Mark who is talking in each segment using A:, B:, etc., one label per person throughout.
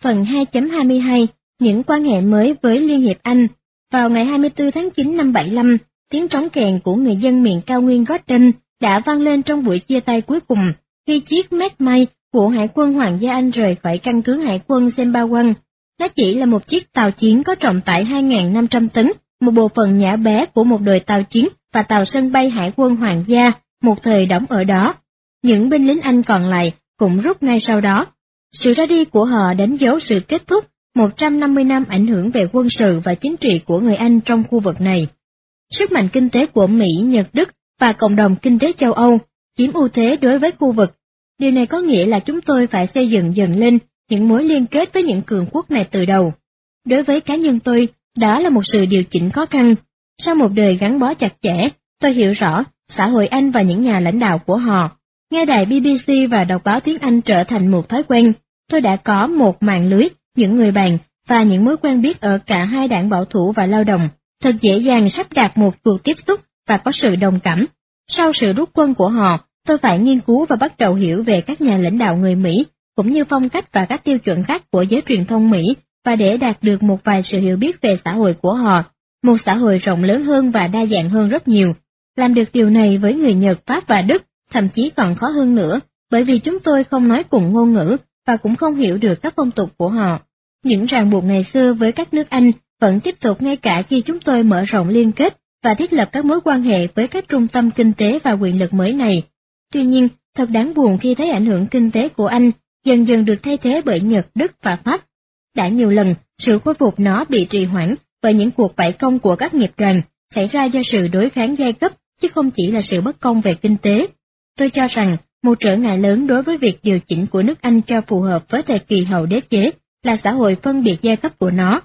A: Phần 2.22 Những quan hệ mới với Liên hiệp Anh. Vào ngày 24 tháng 9 năm 75, tiếng trống kèn của người dân miền cao nguyên Gordon đã vang lên trong buổi chia tay cuối cùng, khi chiếc Medmay của Hải quân Hoàng gia Anh rời khỏi căn cứ Hải quân Sembawang. Nó chỉ là một chiếc tàu chiến có trọng tải 2.500 tấn, một bộ phận nhỏ bé của một đội tàu chiến và tàu sân bay Hải quân Hoàng gia, một thời đóng ở đó. Những binh lính Anh còn lại cũng rút ngay sau đó. Sự ra đi của họ đánh dấu sự kết thúc 150 năm ảnh hưởng về quân sự và chính trị của người Anh trong khu vực này. Sức mạnh kinh tế của Mỹ, Nhật, Đức và cộng đồng kinh tế châu Âu chiếm ưu thế đối với khu vực. Điều này có nghĩa là chúng tôi phải xây dựng dần lên những mối liên kết với những cường quốc này từ đầu. Đối với cá nhân tôi, đó là một sự điều chỉnh khó khăn. Sau một đời gắn bó chặt chẽ, tôi hiểu rõ xã hội Anh và những nhà lãnh đạo của họ. Nghe đài BBC và đọc báo tiếng Anh trở thành một thói quen. Tôi đã có một mạng lưới, những người bạn và những mối quen biết ở cả hai đảng bảo thủ và lao động. Thật dễ dàng sắp đặt một cuộc tiếp xúc và có sự đồng cảm. Sau sự rút quân của họ, tôi phải nghiên cứu và bắt đầu hiểu về các nhà lãnh đạo người Mỹ, cũng như phong cách và các tiêu chuẩn khác của giới truyền thông Mỹ, và để đạt được một vài sự hiểu biết về xã hội của họ, một xã hội rộng lớn hơn và đa dạng hơn rất nhiều. Làm được điều này với người Nhật, Pháp và Đức, thậm chí còn khó hơn nữa, bởi vì chúng tôi không nói cùng ngôn ngữ và cũng không hiểu được các phong tục của họ. Những ràng buộc ngày xưa với các nước Anh vẫn tiếp tục ngay cả khi chúng tôi mở rộng liên kết và thiết lập các mối quan hệ với các trung tâm kinh tế và quyền lực mới này. Tuy nhiên, thật đáng buồn khi thấy ảnh hưởng kinh tế của Anh dần dần được thay thế bởi Nhật, Đức và Pháp. Đã nhiều lần, sự khôi phục nó bị trì hoãn bởi những cuộc bãi công của các nghiệp đoàn xảy ra do sự đối kháng giai cấp, chứ không chỉ là sự bất công về kinh tế. Tôi cho rằng, một trở ngại lớn đối với việc điều chỉnh của nước Anh cho phù hợp với thời kỳ hậu đế chế là xã hội phân biệt giai cấp của nó.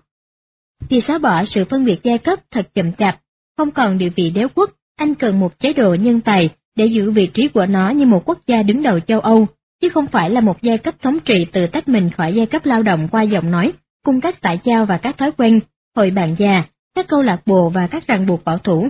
A: Vì xóa bỏ sự phân biệt giai cấp thật chậm chạp, không còn địa vị đế quốc, Anh cần một chế độ nhân tài để giữ vị trí của nó như một quốc gia đứng đầu châu Âu, chứ không phải là một giai cấp thống trị tự tách mình khỏi giai cấp lao động qua giọng nói, cung cách xã giao và các thói quen, hội bạn già, các câu lạc bộ và các ràng buộc bảo thủ.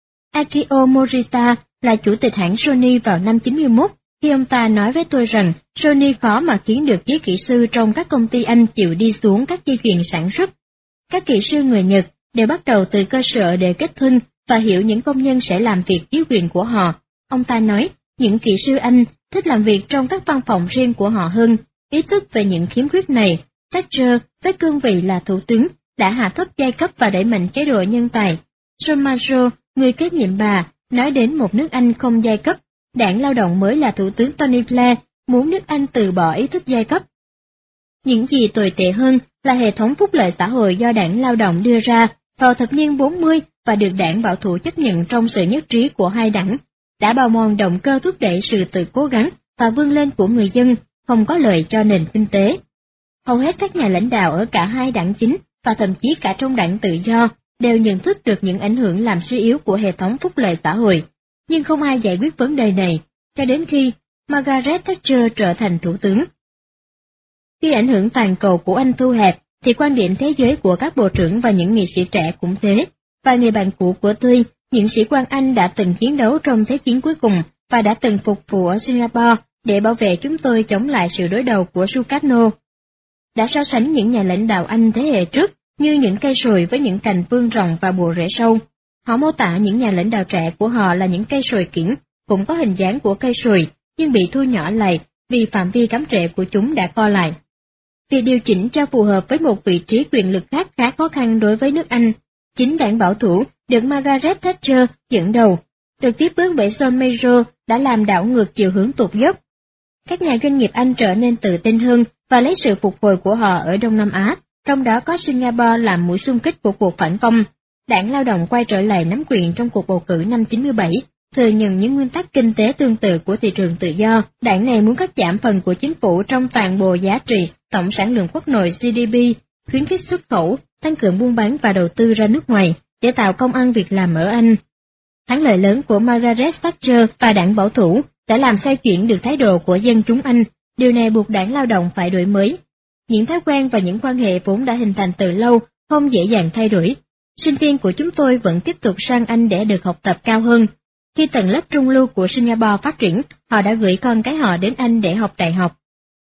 A: Akio Morita là chủ tịch hãng Sony vào năm 91, khi ông ta nói với tôi rằng Sony khó mà khiến được giới kỹ sư trong các công ty Anh chịu đi xuống các dây chuyền sản xuất. Các kỹ sư người Nhật đều bắt đầu từ cơ sở để kết thân và hiểu những công nhân sẽ làm việc dưới quyền của họ. Ông ta nói, những kỹ sư Anh thích làm việc trong các văn phòng riêng của họ hơn. Ý thức về những khiếm khuyết này, Thatcher với cương vị là thủ tướng đã hạ thấp giai cấp và đẩy mạnh chế độ nhân tài. John Marshall, người kế nhiệm bà, nói đến một nước Anh không giai cấp. Đảng Lao động mới là thủ tướng Tony Blair muốn nước Anh từ bỏ ý thức giai cấp. Những gì tồi tệ hơn là hệ thống phúc lợi xã hội do Đảng Lao động đưa ra vào thập niên 40 và được đảng bảo thủ chấp nhận trong sự nhất trí của hai đảng, đã bào mòn động cơ thúc đẩy sự tự cố gắng và vươn lên của người dân, không có lợi cho nền kinh tế. Hầu hết các nhà lãnh đạo ở cả hai đảng chính và thậm chí cả trong đảng tự do đều nhận thức được những ảnh hưởng làm suy yếu của hệ thống phúc lợi xã hội, nhưng không ai giải quyết vấn đề này cho đến khi Margaret Thatcher trở thành thủ tướng. Khi ảnh hưởng toàn cầu của Anh thu hẹp, thì quan điểm thế giới của các bộ trưởng và những nghị sĩ trẻ cũng thế. Vài người bạn cũ của tôi, những sĩ quan Anh đã từng chiến đấu trong Thế chiến cuối cùng và đã từng phục vụ ở Singapore để bảo vệ chúng tôi chống lại sự đối đầu của Sukarno. Đã so sánh những nhà lãnh đạo Anh thế hệ trước như những cây sồi với những cành vươn rộng và bộ rễ sâu. Họ mô tả những nhà lãnh đạo trẻ của họ là những cây sồi kiểng, cũng có hình dáng của cây sồi, nhưng bị thu nhỏ lại vì phạm vi cắm rễ của chúng đã co lại. Việc điều chỉnh cho phù hợp với một vị trí quyền lực khác khá khó khăn đối với nước Anh. Chính đảng bảo thủ được Margaret Thatcher dẫn đầu, được tiếp bước bởi John Major đã làm đảo ngược chiều hướng tụt dốc. Các nhà doanh nghiệp Anh trở nên tự tin hơn và lấy sự phục hồi của họ ở Đông Nam Á, trong đó có Singapore làm mũi xung kích của cuộc phản công. Đảng Lao động quay trở lại nắm quyền trong cuộc bầu cử năm 97, thừa nhận những nguyên tắc kinh tế tương tự của thị trường tự do. Đảng này muốn cắt giảm phần của chính phủ trong toàn bộ giá trị tổng sản lượng quốc nội GDP, khuyến khích xuất khẩu, tăng cường buôn bán và đầu tư ra nước ngoài để tạo công ăn việc làm ở Anh. Thắng lợi lớn của Margaret Thatcher và đảng bảo thủ đã làm xoay chuyển được thái độ của dân chúng Anh. Điều này buộc đảng Lao động phải đổi mới. Những thói quen và những quan hệ vốn đã hình thành từ lâu không dễ dàng thay đổi. Sinh viên của chúng tôi vẫn tiếp tục sang Anh để được học tập cao hơn. Khi tầng lớp trung lưu của Singapore phát triển, họ đã gửi con cái họ đến Anh để học đại học.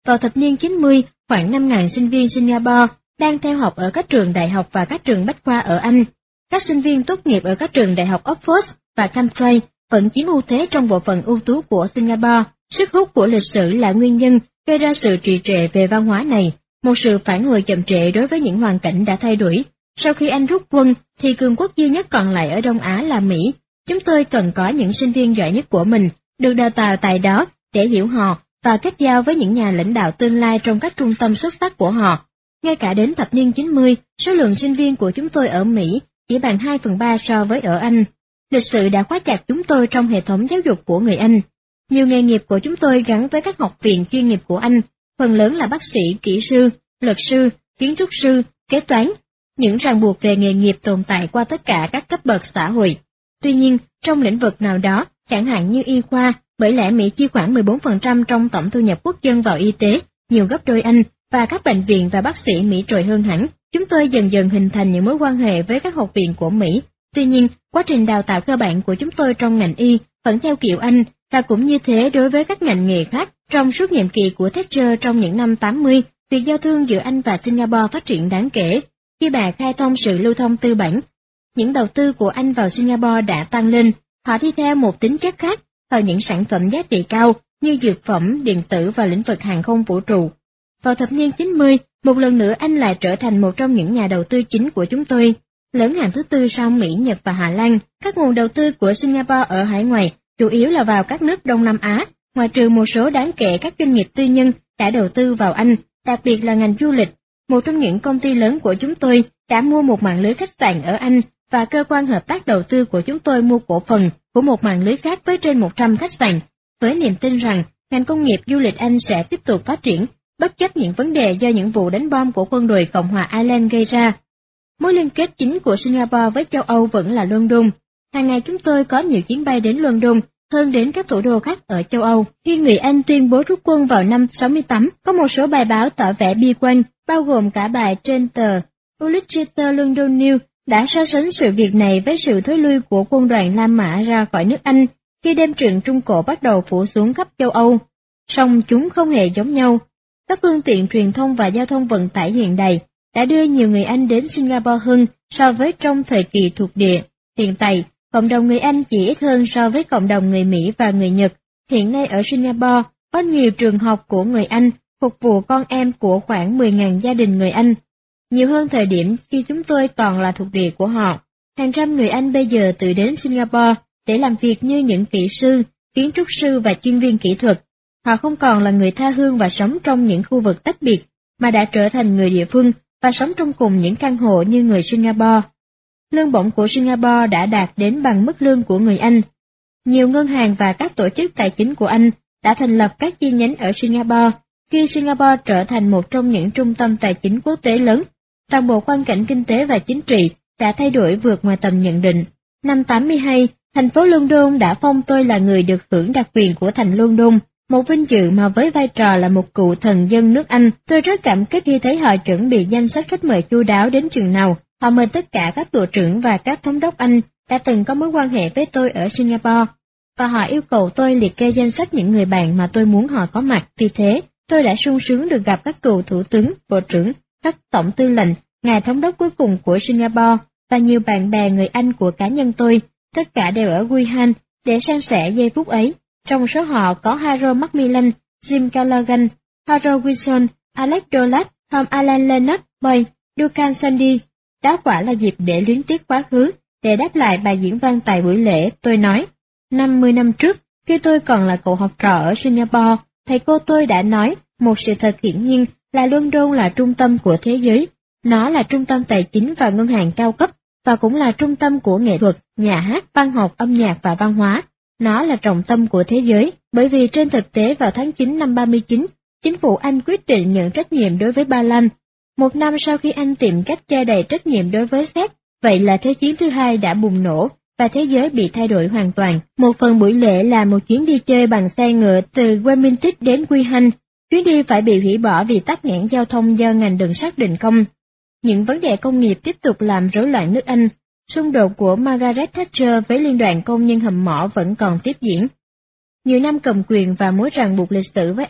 A: Vào thập niên 90, khoảng 5.000 sinh viên Singapore đang theo học ở các trường đại học và các trường bách khoa ở Anh. Các sinh viên tốt nghiệp ở các trường đại học Oxford và Cambridge vẫn chiếm ưu thế trong bộ phận ưu tú của Singapore. Sức hút của lịch sử là nguyên nhân gây ra sự trì trệ về văn hóa này, một sự phản hồi chậm trễ đối với những hoàn cảnh đã thay đổi. Sau khi Anh rút quân, thì cường quốc duy nhất còn lại ở Đông Á là Mỹ. Chúng tôi cần có những sinh viên giỏi nhất của mình, được đào tạo tại đó để hiểu họ và kết giao với những nhà lãnh đạo tương lai trong các trung tâm xuất sắc của họ. Ngay cả đến thập niên 90, số lượng sinh viên của chúng tôi ở Mỹ chỉ bằng 2/3 so với ở Anh. Lịch sử đã khóa chặt chúng tôi trong hệ thống giáo dục của người Anh. Nhiều nghề nghiệp của chúng tôi gắn với các học viện chuyên nghiệp của Anh, phần lớn là bác sĩ, kỹ sư, luật sư, kiến trúc sư, kế toán. Những ràng buộc về nghề nghiệp tồn tại qua tất cả các cấp bậc xã hội. Tuy nhiên, trong lĩnh vực nào đó, chẳng hạn như y khoa, bởi lẽ Mỹ chi khoảng 14% trong tổng thu nhập quốc dân vào y tế, nhiều gấp đôi Anh, và các bệnh viện và bác sĩ Mỹ trội hơn hẳn, chúng tôi dần dần hình thành những mối quan hệ với các học viện của Mỹ. Tuy nhiên, quá trình đào tạo cơ bản của chúng tôi trong ngành y vẫn theo kiểu Anh, và cũng như thế đối với các ngành nghề khác. Trong suốt nhiệm kỳ của Thatcher trong những năm 80, việc giao thương giữa Anh và Singapore phát triển đáng kể. Khi bà khai thông sự lưu thông tư bản, những đầu tư của Anh vào Singapore đã tăng lên. Họ đi theo một tính chất khác vào những sản phẩm giá trị cao như dược phẩm, điện tử và lĩnh vực hàng không vũ trụ. Vào thập niên 90, một lần nữa Anh lại trở thành một trong những nhà đầu tư chính của chúng tôi, lớn hạng thứ tư sau Mỹ, Nhật và Hà Lan. Các nguồn đầu tư của Singapore ở hải ngoại chủ yếu là vào các nước Đông Nam Á, ngoại trừ một số đáng kể các doanh nghiệp tư nhân đã đầu tư vào Anh, đặc biệt là ngành du lịch. Một trong những công ty lớn của chúng tôi đã mua một mạng lưới khách sạn ở Anh, và cơ quan hợp tác đầu tư của chúng tôi mua cổ phần của một mạng lưới khác với trên 100 khách sạn, với niềm tin rằng ngành công nghiệp du lịch Anh sẽ tiếp tục phát triển, bất chấp những vấn đề do những vụ đánh bom của quân đội Cộng hòa Ireland gây ra. Mối liên kết chính của Singapore với châu Âu vẫn là London. Hàng ngày chúng tôi có nhiều chuyến bay đến London hơn đến các thủ đô khác ở châu Âu. Khi người Anh tuyên bố rút quân vào năm 68, có một số bài báo tỏ vẻ bi quan, bao gồm cả bài trên tờ Ulster London News, đã so sánh sự việc này với sự thối lui của quân đoàn La Mã ra khỏi nước Anh khi đêm trượng Trung Cổ bắt đầu phủ xuống khắp châu Âu. Song chúng không hề giống nhau. Các phương tiện truyền thông và giao thông vận tải hiện đại đã đưa nhiều người Anh đến Singapore hơn so với trong thời kỳ thuộc địa. Hiện tại, cộng đồng người Anh chỉ ít hơn so với cộng đồng người Mỹ và người Nhật. Hiện nay ở Singapore, có nhiều trường học của người Anh phục vụ con em của khoảng 10.000 gia đình người Anh, nhiều hơn thời điểm khi chúng tôi còn là thuộc địa của họ. Hàng trăm người Anh bây giờ tự đến Singapore để làm việc như những kỹ sư, kiến trúc sư và chuyên viên kỹ thuật. Họ không còn là người tha hương và sống trong những khu vực tách biệt, mà đã trở thành người địa phương và sống trong cùng những căn hộ như người Singapore. Lương bổng của Singapore đã đạt đến bằng mức lương của người Anh. Nhiều ngân hàng và các tổ chức tài chính của Anh đã thành lập các chi nhánh ở Singapore. Khi Singapore trở thành một trong những trung tâm tài chính quốc tế lớn, toàn bộ quan cảnh kinh tế và chính trị đã thay đổi vượt ngoài tầm nhận định. Năm 82, thành phố London đã phong tôi là người được hưởng đặc quyền của thành London, một vinh dự mà với vai trò là một cựu thần dân nước Anh, tôi rất cảm kích khi thấy họ chuẩn bị danh sách khách mời chu đáo đến chừng nào. Họ mời tất cả các bộ trưởng và các thống đốc Anh đã từng có mối quan hệ với tôi ở Singapore, và họ yêu cầu tôi liệt kê danh sách những người bạn mà tôi muốn họ có mặt. Vì thế, tôi đã sung sướng được gặp các cựu thủ tướng, bộ trưởng, các tổng tư lệnh, ngài thống đốc cuối cùng của Singapore và nhiều bạn bè người Anh của cá nhân tôi, tất cả đều ở Wuhan để san sẻ giây phút ấy. Trong số họ có Harold Macmillan, Jim Callaghan, Harold Wilson, Alex Dolat, Tom Alan Leonard Boyd, Duncan Sandy. Đó quả là dịp để luyến tiếc quá khứ, để đáp lại bài diễn văn tại buổi lễ. Tôi nói, 50 năm trước, khi tôi còn là cậu học trò ở Singapore, thầy cô tôi đã nói, một sự thật hiển nhiên là London là trung tâm của thế giới. Nó là trung tâm tài chính và ngân hàng cao cấp, và cũng là trung tâm của nghệ thuật, nhà hát, văn học, âm nhạc và văn hóa. Nó là trọng tâm của thế giới, bởi vì trên thực tế vào tháng 9 năm 39, chính phủ Anh quyết định nhận trách nhiệm đối với Ba Lan. Một năm sau khi Anh tìm cách che đậy trách nhiệm đối với Séc, vậy là Thế chiến thứ hai đã bùng nổ, và thế giới bị thay đổi hoàn toàn. Một phần buổi lễ là một chuyến đi chơi bằng xe ngựa từ Wellington đến Wuhan. Chuyến đi phải bị hủy bỏ vì tắc nghẽn giao thông do ngành đường sắt đình công. Những vấn đề công nghiệp tiếp tục làm rối loạn nước Anh. Xung đột của Margaret Thatcher với Liên đoàn Công nhân hầm mỏ vẫn còn tiếp diễn. Nhiều năm cầm quyền và mối ràng buộc lịch sử với Anh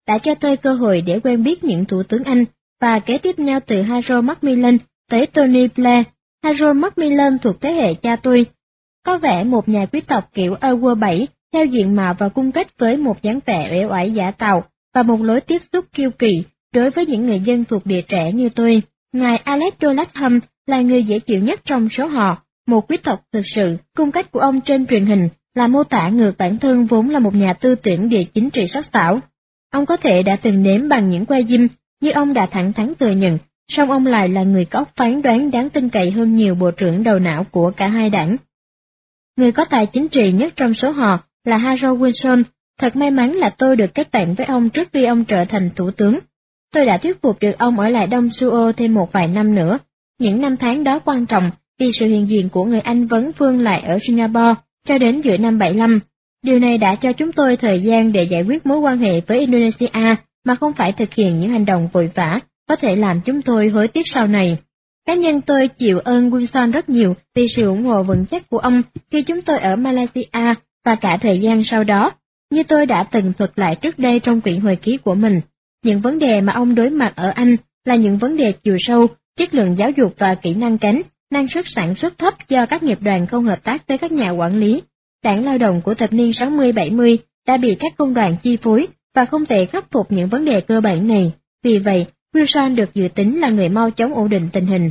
A: đã cho tôi cơ hội để quen biết những thủ tướng Anh, và kế tiếp nhau từ Harold Macmillan tới Tony Blair. Harold Macmillan thuộc thế hệ cha tôi, có vẻ một nhà quý tộc kiểu Edward VII, theo diện mạo và cung cách với một dáng vẻ uể oải giả tạo và một lối tiếp xúc kiêu kỳ đối với những người dân thuộc địa trẻ như tôi. Ngài Alex Dolan là người dễ chịu nhất trong số họ, một quý tộc thực sự. Cung cách của ông trên truyền hình là mô tả ngược bản thân vốn là một nhà tư tưởng địa chính trị sắc sảo. Ông có thể đã từng nếm bằng những que diêm, như ông đã thẳng thắn thừa nhận, song ông lại là người có óc phán đoán đáng tin cậy hơn nhiều bộ trưởng đầu não của cả hai đảng. Người có tài chính trị nhất trong số họ là Harold Wilson. Thật may mắn là tôi được kết bạn với ông trước khi ông trở thành thủ tướng. Tôi đã thuyết phục được ông ở lại Đông Suô thêm một vài năm nữa. Những năm tháng đó quan trọng vì sự hiện diện của người Anh vấn vương lại ở Singapore cho đến giữa năm 75. Điều này đã cho chúng tôi thời gian để giải quyết mối quan hệ với Indonesia mà không phải thực hiện những hành động vội vã có thể làm chúng tôi hối tiếc sau này. Cá nhân tôi chịu ơn Wilson rất nhiều vì sự ủng hộ vững chắc của ông khi chúng tôi ở Malaysia và cả thời gian sau đó. Như tôi đã từng thuật lại trước đây trong quyển hồi ký của mình, những vấn đề mà ông đối mặt ở Anh là những vấn đề chiều sâu, chất lượng giáo dục và kỹ năng kém, năng suất sản xuất thấp do các nghiệp đoàn không hợp tác với các nhà quản lý. Đảng lao động của thập niên 60-70 đã bị các công đoàn chi phối và không thể khắc phục những vấn đề cơ bản này. Vì vậy, Wilson được dự tính là người mau chóng ổn định tình hình.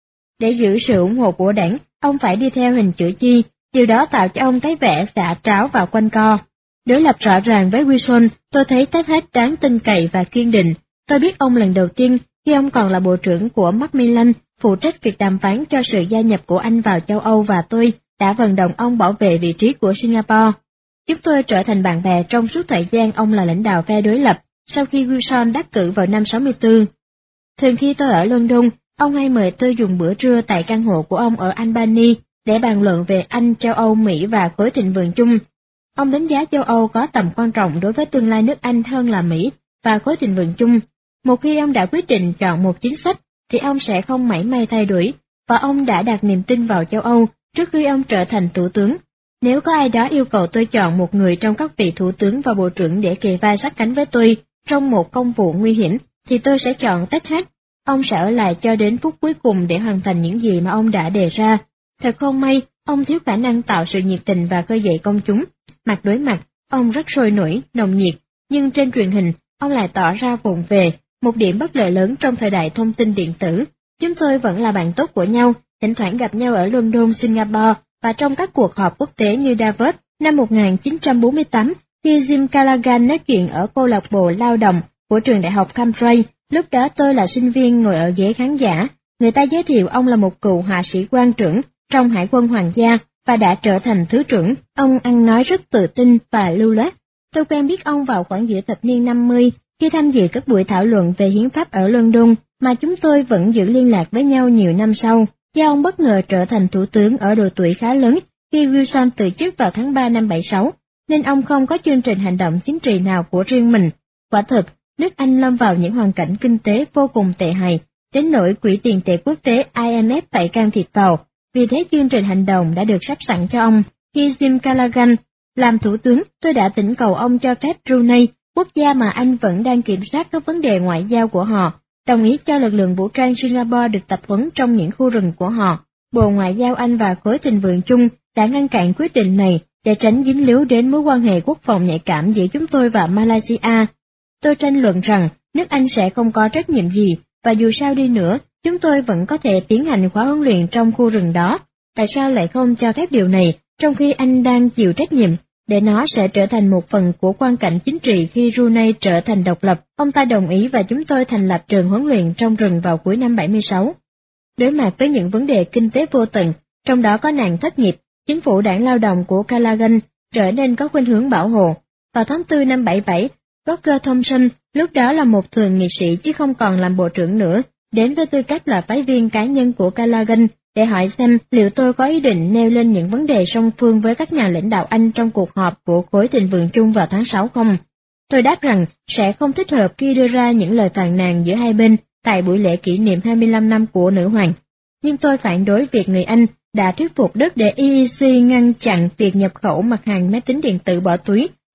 A: Để giữ sự ủng hộ của đảng, ông phải đi theo hình chữ chi, điều đó tạo cho ông cái vẻ xả tráo và quanh co. Đối lập rõ ràng với Wilson, tôi thấy Ted Heath đáng tin cậy và kiên định. Tôi biết ông lần đầu tiên khi ông còn là bộ trưởng của Macmillan, phụ trách việc đàm phán cho sự gia nhập của Anh vào châu Âu, và tôi đã vận động ông bảo vệ vị trí của Singapore. Chúng tôi trở thành bạn bè trong suốt thời gian ông là lãnh đạo phe đối lập, sau khi Wilson đắc cử vào năm 64. Thường khi tôi ở London, ông hay mời tôi dùng bữa trưa tại căn hộ của ông ở Albany để bàn luận về Anh, châu Âu, Mỹ và khối thịnh vượng chung. Ông đánh giá châu Âu có tầm quan trọng đối với tương lai nước Anh hơn là Mỹ và khối thịnh vượng chung. Một khi ông đã quyết định chọn một chính sách, thì ông sẽ không mảy may thay đổi, và ông đã đặt niềm tin vào châu Âu trước khi ông trở thành thủ tướng. Nếu có ai đó yêu cầu tôi chọn một người trong các vị thủ tướng và bộ trưởng để kề vai sát cánh với tôi trong một công vụ nguy hiểm, thì tôi sẽ chọn Ted Heath. Ông sẽ ở lại cho đến phút cuối cùng để hoàn thành những gì mà ông đã đề ra. Thật không may, ông thiếu khả năng tạo sự nhiệt tình và khơi dậy công chúng. Mặt đối mặt, ông rất sôi nổi, nồng nhiệt, nhưng trên truyền hình, ông lại tỏ ra vụng về, một điểm bất lợi lớn trong thời đại thông tin điện tử. Chúng tôi vẫn là bạn tốt của nhau, thỉnh thoảng gặp nhau ở London, Singapore, và trong các cuộc họp quốc tế như Davos năm 1948, khi Jim Callaghan nói chuyện ở câu lạc bộ lao động của trường đại học Cambridge. Lúc đó tôi là sinh viên ngồi ở ghế khán giả. Người ta giới thiệu ông là một cựu hạ sĩ quan trưởng trong Hải quân Hoàng gia và đã trở thành thứ trưởng. Ông ăn nói rất tự tin và lưu loát. Tôi quen biết ông vào khoảng giữa thập niên 50 khi tham dự các buổi thảo luận về hiến pháp ở London, mà chúng tôi vẫn giữ liên lạc với nhau nhiều năm sau. Do ông bất ngờ trở thành thủ tướng ở độ tuổi khá lớn khi Wilson từ chức vào tháng 3 năm 76, nên ông không có chương trình hành động chính trị nào của riêng mình. Quả thực, nước Anh lâm vào những hoàn cảnh kinh tế vô cùng tệ hại, đến nỗi Quỹ tiền tệ quốc tế IMF phải can thiệp vào. Vì thế chương trình hành động đã được sắp sẵn cho ông. Khi Jim Callaghan làm thủ tướng, tôi đã thỉnh cầu ông cho phép Brunei, quốc gia mà Anh vẫn đang kiểm soát các vấn đề ngoại giao của họ, đồng ý cho lực lượng vũ trang Singapore được tập huấn trong những khu rừng của họ. Bộ Ngoại giao Anh và khối thịnh vượng chung đã ngăn cản quyết định này để tránh dính líu đến mối quan hệ quốc phòng nhạy cảm giữa chúng tôi và Malaysia. Tôi tranh luận rằng nước Anh sẽ không có trách nhiệm gì, và dù sao đi nữa, chúng tôi vẫn có thể tiến hành khóa huấn luyện trong khu rừng đó. Tại sao lại không cho phép điều này, trong khi Anh đang chịu trách nhiệm, để nó sẽ trở thành một phần của quan cảnh chính trị khi Brunei trở thành độc lập? Ông ta đồng ý và chúng tôi thành lập trường huấn luyện trong rừng vào cuối năm 76. Đối mặt với những vấn đề kinh tế vô tận, trong đó có nạn thất nghiệp, chính phủ đảng lao động của Callaghan trở nên có khuynh hướng bảo hộ. Vào tháng 4 năm 77, Roger Thompson, lúc đó là một thượng nghị sĩ chứ không còn làm bộ trưởng nữa, đến với tư cách là phái viên cá nhân của Callaghan để hỏi xem liệu tôi có ý định nêu lên những vấn đề song phương với các nhà lãnh đạo Anh trong cuộc họp của khối thịnh vượng chung vào tháng 6 không. Tôi đáp rằng sẽ không thích hợp khi đưa ra những lời phàn nàn giữa hai bên tại buổi lễ kỷ niệm 25 năm của nữ hoàng. Nhưng tôi phản đối việc người Anh đã thuyết phục Đức để EEC ngăn chặn việc nhập khẩu mặt hàng máy tính điện tử bỏ túi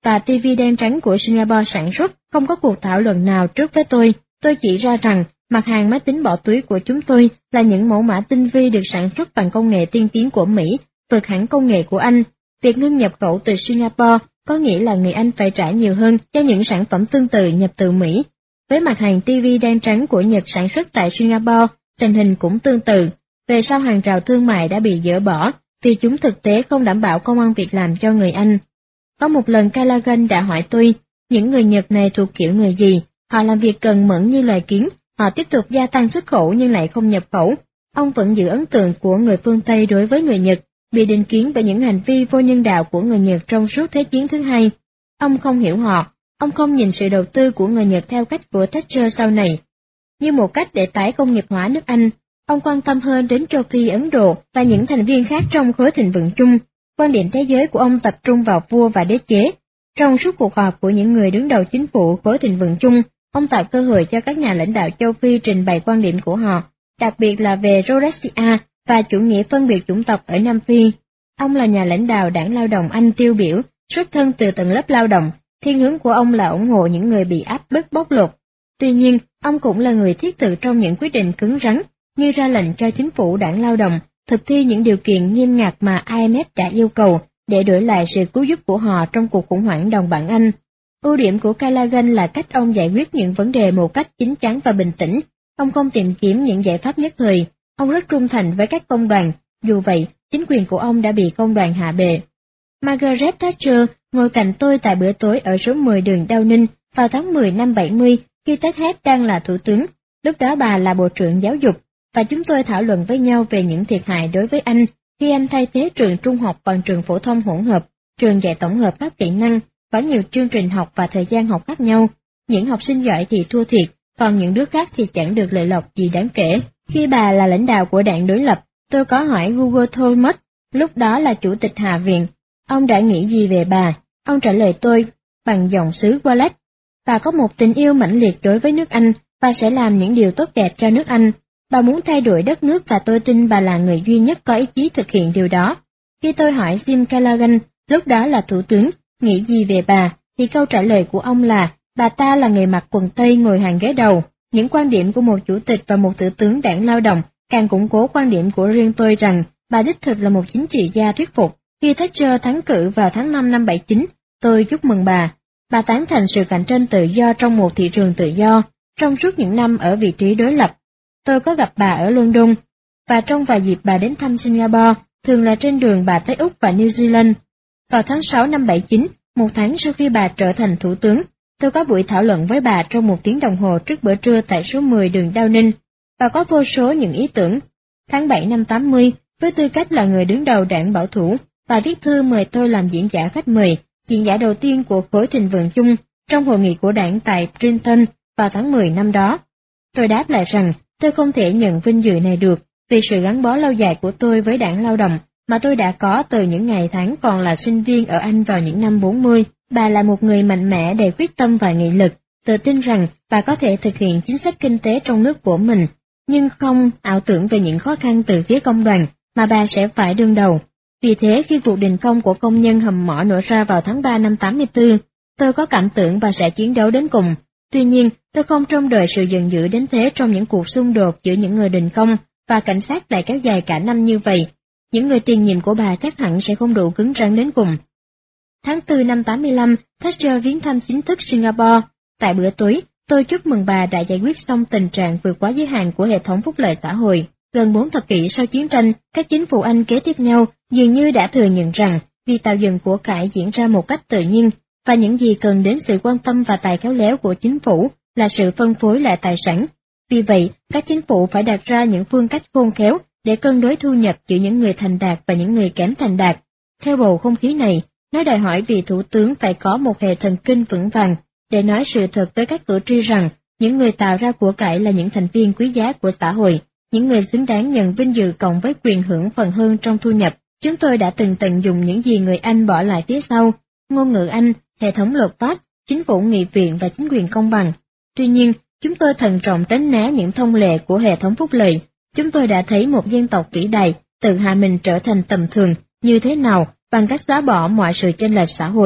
A: và TV đen trắng của Singapore sản xuất, không có cuộc thảo luận nào trước với tôi chỉ ra rằng mặt hàng máy tính bỏ túi của chúng tôi là những mẫu mã tinh vi được sản xuất bằng công nghệ tiên tiến của Mỹ, vượt hẳn công nghệ của Anh. Việc ngưng nhập khẩu từ Singapore có nghĩa là người Anh phải trả nhiều hơn cho những sản phẩm tương tự nhập từ Mỹ. Với mặt hàng TV đen trắng của Nhật sản xuất tại Singapore, tình hình cũng tương tự. Về sau hàng rào thương mại đã bị dỡ bỏ vì chúng thực tế không đảm bảo công ăn việc làm cho người Anh. Có một lần Callaghan đã hỏi tôi, những người Nhật này thuộc kiểu người gì? Họ làm việc cần mẫn như loài kiến, họ tiếp tục gia tăng xuất khẩu nhưng lại không nhập khẩu. Ông vẫn giữ ấn tượng của người phương Tây đối với người Nhật, bị định kiến bởi những hành vi vô nhân đạo của người Nhật trong suốt Thế chiến thứ hai. Ông không hiểu họ, ông không nhìn sự đầu tư của người Nhật theo cách của Thatcher sau này, như một cách để tái công nghiệp hóa nước Anh. Ông quan tâm hơn đến châu Phi, Ấn Độ và những thành viên khác trong khối thịnh vượng chung. Quan điểm thế giới của ông tập trung vào vua và đế chế. Trong suốt cuộc họp của những người đứng đầu chính phủ khối thịnh vượng chung, ông tạo cơ hội cho các nhà lãnh đạo châu Phi trình bày quan điểm của họ, đặc biệt là về Rhodesia và chủ nghĩa phân biệt chủng tộc ở Nam Phi. Ông là nhà lãnh đạo đảng lao động Anh tiêu biểu, xuất thân từ tầng lớp lao động, thiên hướng của ông là ủng hộ những người bị áp bức bóc lột. Tuy nhiên, ông cũng là người thiết thực trong những quyết định cứng rắn, như ra lệnh cho chính phủ đảng lao động thực thi những điều kiện nghiêm ngặt mà IMF đã yêu cầu để đổi lại sự cứu giúp của họ trong cuộc khủng hoảng đồng bảng Anh. Ưu điểm của Callaghan là cách ông giải quyết những vấn đề một cách chín chắn và bình tĩnh. Ông không tìm kiếm những giải pháp nhất thời, ông rất trung thành với các công đoàn, dù vậy, chính quyền của ông đã bị công đoàn hạ bệ. Margaret Thatcher ngồi cạnh tôi tại bữa tối ở số 10 đường Downing vào tháng 10 năm 70 khi Thatcher đang là thủ tướng, lúc đó bà là bộ trưởng giáo dục, và chúng tôi thảo luận với nhau về những thiệt hại đối với Anh khi Anh thay thế trường trung học bằng trường phổ thông hỗn hợp, trường dạy tổng hợp các kỹ năng, có nhiều chương trình học và thời gian học khác nhau. Những học sinh giỏi thì thua thiệt, còn những đứa khác thì chẳng được lợi lộc gì đáng kể. Khi bà là lãnh đạo của đảng đối lập, tôi có hỏi Hugo Thomas, lúc đó là chủ tịch Hạ viện, ông đã nghĩ gì về bà? Ông trả lời tôi bằng giọng xứ Wallace: bà có một tình yêu mãnh liệt đối với nước Anh và sẽ làm những điều tốt đẹp cho nước Anh. Bà muốn thay đổi đất nước và tôi tin bà là người duy nhất có ý chí thực hiện điều đó. Khi tôi hỏi Jim Callaghan, lúc đó là thủ tướng, nghĩ gì về bà, thì câu trả lời của ông là, bà ta là người mặc quần tây ngồi hàng ghế đầu. Những quan điểm của một chủ tịch và một thủ tướng đảng lao động càng củng cố quan điểm của riêng tôi rằng bà đích thực là một chính trị gia thuyết phục. Khi Thatcher thắng cử vào tháng 5 năm 79, tôi chúc mừng bà. Bà tán thành sự cạnh tranh tự do trong một thị trường tự do. Trong suốt những năm ở vị trí đối lập, tôi có gặp bà ở London, và trong vài dịp bà đến thăm Singapore, thường là trên đường bà tới Úc và New Zealand. Vào tháng 6 năm 79, một tháng sau khi bà trở thành thủ tướng, tôi có buổi thảo luận với bà trong 1 tiếng đồng hồ trước bữa trưa tại số 10 đường Downing. Bà có vô số những ý tưởng. Tháng 7 năm 80, với tư cách là người đứng đầu đảng bảo thủ, bà viết thư mời tôi làm diễn giả khách mời, diễn giả đầu tiên của khối thịnh vượng chung trong hội nghị của đảng tại Trenton vào tháng 10 năm đó. Tôi đáp lại rằng tôi không thể nhận vinh dự này được vì sự gắn bó lâu dài của tôi với đảng lao động mà tôi đã có từ những ngày tháng còn là sinh viên ở Anh vào những năm 40. Bà là một người mạnh mẽ đầy quyết tâm và nghị lực, tự tin rằng bà có thể thực hiện chính sách kinh tế trong nước của mình, nhưng không ảo tưởng về những khó khăn từ phía công đoàn mà bà sẽ phải đương đầu. Vì thế khi cuộc đình công của công nhân hầm mỏ nổ ra vào tháng 3 năm 84, tôi có cảm tưởng bà sẽ chiến đấu đến cùng. Tuy nhiên, tôi không trông đợi sự giận dữ đến thế trong những cuộc xung đột giữa những người đình công và cảnh sát lại kéo dài cả năm như vậy. Những người tiền nhiệm của bà chắc hẳn sẽ không đủ cứng rắn đến cùng. Tháng 4 năm 85, Thatcher viếng thăm chính thức Singapore. Tại bữa tối, tôi chúc mừng bà đã giải quyết xong tình trạng vượt quá giới hạn của hệ thống phúc lợi xã hội. Gần 4 thập kỷ sau chiến tranh, các chính phủ Anh kế tiếp nhau dường như đã thừa nhận rằng việc tạo dựng của cải diễn ra một cách tự nhiên, và những gì cần đến sự quan tâm và tài khéo léo của chính phủ là sự phân phối lại tài sản. Vì vậy, các chính phủ phải đặt ra những phương cách khôn khéo để cân đối thu nhập giữa những người thành đạt và những người kém thành đạt. Theo bầu không khí này, nó đòi hỏi vị thủ tướng phải có một hệ thần kinh vững vàng để nói sự thật với các cử tri rằng những người tạo ra của cải là những thành viên quý giá của xã hội, những người xứng đáng nhận vinh dự cộng với quyền hưởng phần hơn trong thu nhập. Chúng tôi đã từng tận dụng những gì người Anh bỏ lại phía sau, ngôn ngữ Anh, hệ thống luật pháp, chính phủ nghị viện và chính quyền công bằng. Tuy nhiên, chúng tôi thận trọng tránh né những thông lệ của hệ thống phúc lợi. Chúng tôi đã thấy một dân tộc vĩ đại tự hạ mình trở thành tầm thường như thế nào bằng cách xóa bỏ mọi sự chênh lệch xã hội.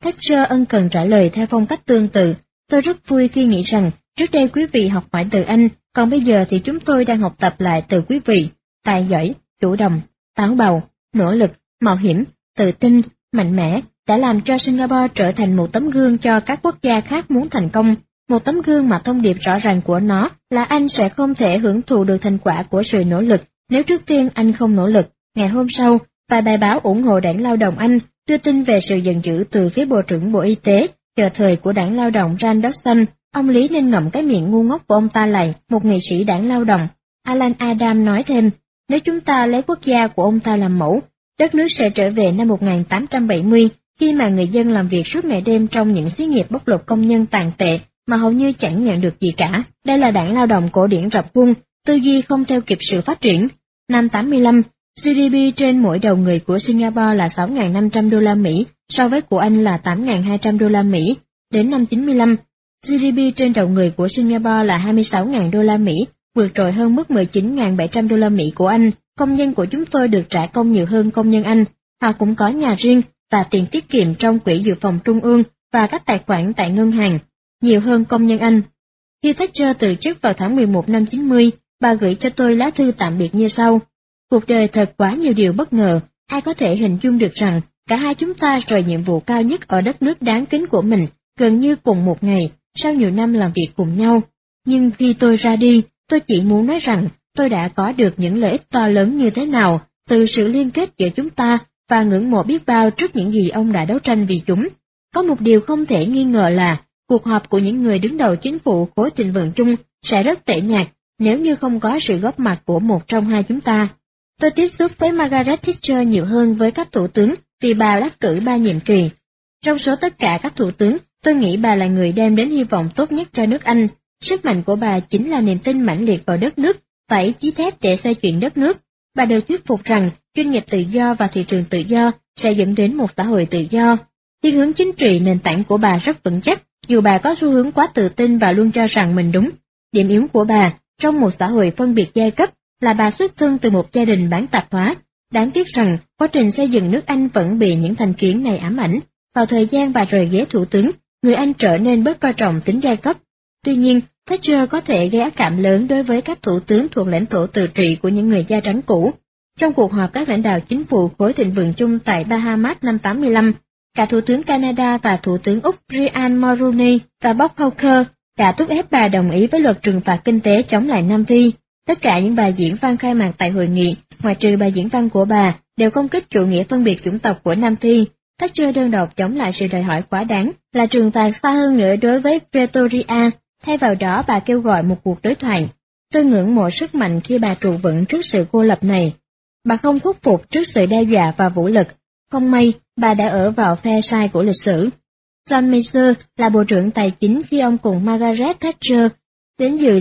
A: Thatcher ân cần trả lời theo phong cách tương tự. Tôi rất vui khi nghĩ rằng trước đây quý vị học hỏi từ anh, còn bây giờ thì chúng tôi đang học tập lại từ quý vị. Tài giỏi, chủ động, táo bạo, nỗ lực, mạo hiểm, tự tin, mạnh mẽ đã làm cho Singapore trở thành một tấm gương cho các quốc gia khác muốn thành công. Một tấm gương mà thông điệp rõ ràng của nó là anh sẽ không thể hưởng thụ được thành quả của sự nỗ lực nếu trước tiên anh không nỗ lực. Ngày hôm sau, vài bài báo ủng hộ đảng Lao động Anh đưa tin về sự giận dữ từ phía Bộ trưởng Bộ Y tế chờ thời của đảng Lao động Jan Dawson. Ông Lý nên ngậm cái miệng ngu ngốc của ông ta lại, một nghị sĩ đảng Lao động. Alan Adam nói thêm, nếu chúng ta lấy quốc gia của ông ta làm mẫu, đất nước sẽ trở về năm 1870, khi mà người dân làm việc suốt ngày đêm trong những xí nghiệp bóc lột công nhân tàn tệ mà hầu như chẳng nhận được gì cả. Đây là đảng Lao động cổ điển rập khuôn, tư duy không theo kịp sự phát triển. Năm 85, GDP trên mỗi đầu người của Singapore là 6.500 đô la Mỹ, so với của Anh là 8.200 đô la Mỹ. Đến năm 95, GDP trên đầu người của Singapore là 26.000 đô la Mỹ, vượt trội hơn mức 19.700 đô la Mỹ của Anh. Công nhân của chúng tôi được trả công nhiều hơn công nhân Anh. Họ cũng có nhà riêng và tiền tiết kiệm trong quỹ dự phòng trung ương và các tài khoản tại ngân hàng, nhiều hơn công nhân Anh. Khi Thatcher từ chức vào tháng 11 năm 90, bà gửi cho tôi lá thư tạm biệt như sau. Cuộc đời thật quá nhiều điều bất ngờ, ai có thể hình dung được rằng cả hai chúng ta rời nhiệm vụ cao nhất ở đất nước đáng kính của mình gần như cùng một ngày, sau nhiều năm làm việc cùng nhau. Nhưng khi tôi ra đi, tôi chỉ muốn nói rằng tôi đã có được những lợi ích to lớn như thế nào từ sự liên kết giữa chúng ta và ngưỡng mộ biết bao trước những gì ông đã đấu tranh vì chúng. Có một điều không thể nghi ngờ là cuộc họp của những người đứng đầu chính phủ khối thịnh vượng chung sẽ rất tệ nhạt nếu như không có sự góp mặt của một trong hai chúng ta. Tôi tiếp xúc với Margaret Thatcher nhiều hơn với các thủ tướng vì bà đắc cử 3 nhiệm kỳ. Trong số tất cả các thủ tướng, tôi nghĩ bà là người đem đến hy vọng tốt nhất cho nước Anh. Sức mạnh của bà chính là niềm tin mãnh liệt vào đất nước và ý chí thép để xoay chuyển đất nước. Bà được thuyết phục rằng doanh nghiệp tự do và thị trường tự do sẽ dẫn đến một xã hội tự do. Thiên hướng chính trị nền tảng của bà rất vững chắc, dù bà có xu hướng quá tự tin và luôn cho rằng mình đúng. Điểm yếu của bà trong một xã hội phân biệt giai cấp là bà xuất thân từ một gia đình bán tạp hóa. Đáng tiếc rằng quá trình xây dựng nước Anh vẫn bị những thành kiến này ám ảnh. Vào thời gian bà rời ghế thủ tướng, người Anh trở nên bớt coi trọng tính giai cấp. Tuy nhiên, Thatcher có thể gây ác cảm lớn đối với các thủ tướng thuộc lãnh thổ tự trị của những người da trắng cũ. Trong cuộc họp các lãnh đạo chính phủ khối thịnh vượng chung tại Bahamas năm 85, cả thủ tướng Canada và thủ tướng Úc Brian Mulroney và Bob Hawke đã thúc ép bà đồng ý với luật trừng phạt kinh tế chống lại Nam Phi. Tất cả những bài diễn văn khai mạc tại hội nghị, ngoại trừ bài diễn văn của bà, đều công kích chủ nghĩa phân biệt chủng tộc của Nam Phi. Thatcher đơn độc chống lại sự đòi hỏi quá đáng là trừng phạt xa hơn nữa đối với Pretoria. Thay vào đó bà kêu gọi một cuộc đối thoại. Tôi ngưỡng mộ sức mạnh khi bà trụ vững trước sự cô lập này. Bà không khuất phục trước sự đe dọa và vũ lực. Không may, bà đã ở vào phe sai của lịch sử. John Major là Bộ trưởng Tài chính khi ông cùng Margaret Thatcher đến dự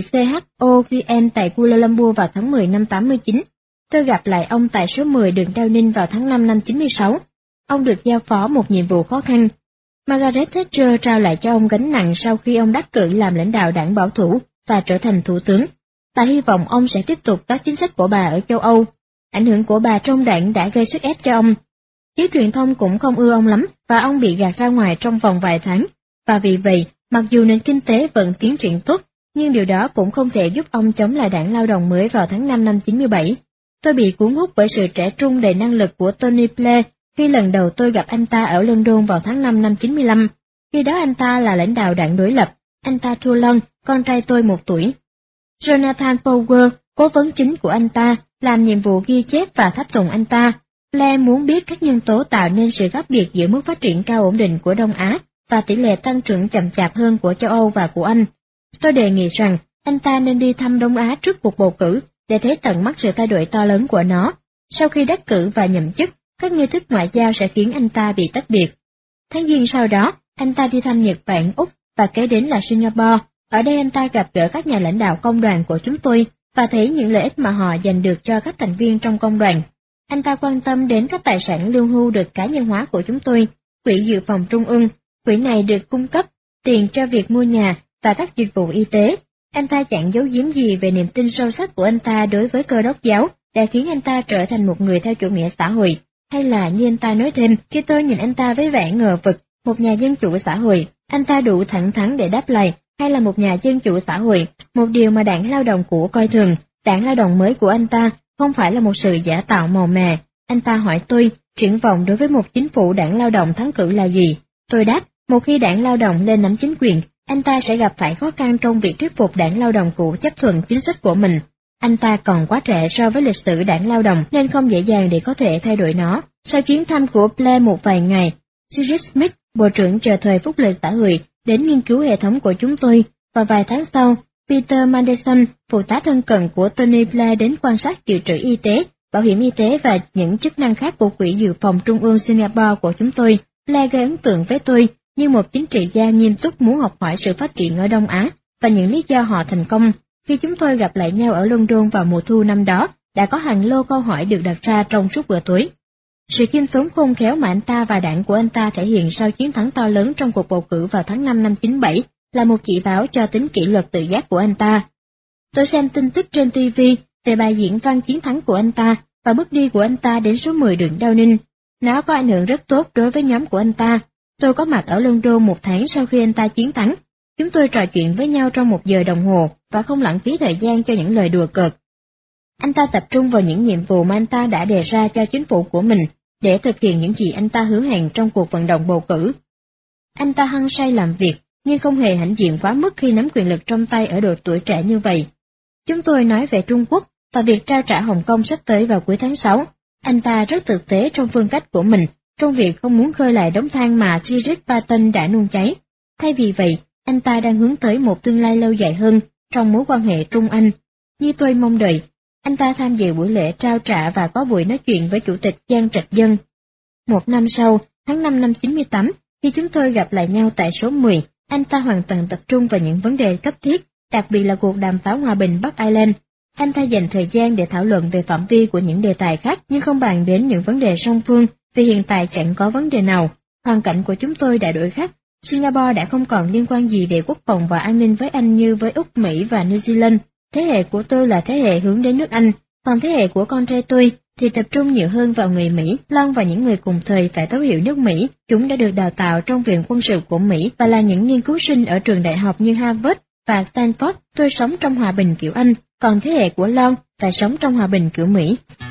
A: CHOVN tại Kuala Lumpur vào tháng 10 năm 89. Tôi gặp lại ông tại số 10 đường Downing vào tháng 5 năm 96. Ông được giao phó một nhiệm vụ khó khăn. Margaret Thatcher trao lại cho ông gánh nặng sau khi ông đắc cử làm lãnh đạo đảng bảo thủ và trở thành thủ tướng. Bà hy vọng ông sẽ tiếp tục các chính sách của bà ở châu Âu. Ảnh hưởng của bà trong đảng đã gây sức ép cho ông. Giới truyền thông cũng không ưa ông lắm và ông bị gạt ra ngoài trong vòng vài tháng. Và vì vậy, mặc dù nền kinh tế vẫn tiến triển tốt, nhưng điều đó cũng không thể giúp ông chống lại đảng Lao động mới vào tháng 5 năm 97. Tôi bị cuốn hút bởi sự trẻ trung đầy năng lực của Tony Blair khi lần đầu tôi gặp anh ta ở London vào tháng 5 năm 95. Khi đó anh ta là lãnh đạo đảng đối lập, anh ta thua Lon, con trai tôi 1 tuổi. Jonathan Power, cố vấn chính của anh ta, làm nhiệm vụ ghi chép và tháp tùng anh ta. Blair muốn biết các nhân tố tạo nên sự khác biệt giữa mức phát triển cao ổn định của Đông Á và tỷ lệ tăng trưởng chậm chạp hơn của châu Âu và của Anh. Tôi đề nghị rằng anh ta nên đi thăm Đông Á trước cuộc bầu cử để thấy tận mắt sự thay đổi to lớn của nó. Sau khi đắc cử và nhậm chức, các nghi thức ngoại giao sẽ khiến anh ta bị tách biệt. Tháng Giêng sau đó, anh ta đi thăm Nhật Bản, Úc và kế đến là Singapore. Ở đây anh ta gặp gỡ các nhà lãnh đạo công đoàn của chúng tôi và thấy những lợi ích mà họ dành được cho các thành viên trong công đoàn. Anh ta quan tâm đến các tài sản lương hưu được cá nhân hóa của chúng tôi, quỹ dự phòng trung ương. Quỹ này được cung cấp tiền cho việc mua nhà và các dịch vụ y tế. Anh ta chẳng giấu giếm gì về niềm tin sâu sắc của anh ta đối với Cơ đốc giáo đã khiến anh ta trở thành một người theo chủ nghĩa xã hội. Hay là như anh ta nói thêm, khi tôi nhìn anh ta với vẻ ngờ vực, một nhà dân chủ xã hội? Anh ta đủ thẳng thắn để đáp lại, hay là một nhà dân chủ xã hội, một điều mà đảng lao động cũ coi thường. Đảng lao động mới của anh ta không phải là một sự giả tạo màu mè. Anh ta hỏi tôi, triển vọng đối với một chính phủ đảng lao động thắng cử là gì? Tôi đáp, một khi đảng lao động lên nắm chính quyền, anh ta sẽ gặp phải khó khăn trong việc thuyết phục đảng lao động cũ chấp thuận chính sách của mình. Anh ta còn quá trẻ so với lịch sử đảng lao động nên không dễ dàng để có thể thay đổi nó. Sau chuyến thăm của Blair một vài ngày, Cyril Smith, Bộ trưởng chờ thời phúc lợi xã hội, đến nghiên cứu hệ thống của chúng tôi, và vài tháng sau, Peter Mandelson, phụ tá thân cận của Tony Blair đến quan sát dự trữ y tế, bảo hiểm y tế và những chức năng khác của Quỹ Dự phòng Trung ương Singapore của chúng tôi. Blair gây ấn tượng với tôi như một chính trị gia nghiêm túc muốn học hỏi sự phát triển ở Đông Á và những lý do họ thành công. Khi chúng tôi gặp lại nhau ở London vào mùa thu năm đó, đã có hàng lô câu hỏi được đặt ra trong suốt bữa tối. Sự khiêm tốn khôn khéo mà anh ta và đảng của anh ta thể hiện sau chiến thắng to lớn trong cuộc bầu cử vào tháng 5 năm 97 là một chỉ báo cho tính kỷ luật tự giác của anh ta. Tôi xem tin tức trên TV về bài diễn văn chiến thắng của anh ta và bước đi của anh ta đến số 10 đường Downing. Nó có ảnh hưởng rất tốt đối với nhóm của anh ta. Tôi có mặt ở London một tháng sau khi anh ta chiến thắng. Chúng tôi trò chuyện với nhau trong 1 giờ đồng hồ và không lãng phí thời gian cho những lời đùa cợt. Anh ta tập trung vào những nhiệm vụ mà anh ta đã đề ra cho chính phủ của mình để thực hiện những gì anh ta hứa hẹn trong cuộc vận động bầu cử. Anh ta hăng say làm việc, nhưng không hề hãnh diện quá mức khi nắm quyền lực trong tay ở độ tuổi trẻ như vậy. Chúng tôi nói về Trung Quốc và việc trao trả Hồng Kông sắp tới vào cuối tháng 6. Anh ta rất thực tế trong phương cách của mình, trong việc không muốn khơi lại đống than mà Cyril Barton đã nung cháy. Thay vì vậy, anh ta đang hướng tới một tương lai lâu dài hơn trong mối quan hệ Trung Anh. Như tôi mong đợi, anh ta tham dự buổi lễ trao trả và có buổi nói chuyện với Chủ tịch Giang Trạch Dân. 1 năm sau, tháng 5 năm 98, khi chúng tôi gặp lại nhau tại số 10, anh ta hoàn toàn tập trung vào những vấn đề cấp thiết, đặc biệt là cuộc đàm phán hòa bình Bắc Ireland. Anh ta dành thời gian để thảo luận về phạm vi của những đề tài khác nhưng không bàn đến những vấn đề song phương, vì hiện tại chẳng có vấn đề nào. Hoàn cảnh của chúng tôi đã đổi khác. Singapore đã không còn liên quan gì về quốc phòng và an ninh với Anh như với Úc, Mỹ và New Zealand. Thế hệ của tôi là thế hệ hướng đến nước Anh, còn thế hệ của con trai tôi thì tập trung nhiều hơn vào người Mỹ, Long và những người cùng thời phải thấu hiểu nước Mỹ. Chúng đã được đào tạo trong viện quân sự của Mỹ và là những nghiên cứu sinh ở trường đại học như Harvard và Stanford. Tôi sống trong hòa bình kiểu Anh, còn thế hệ của Long phải sống trong hòa bình kiểu Mỹ.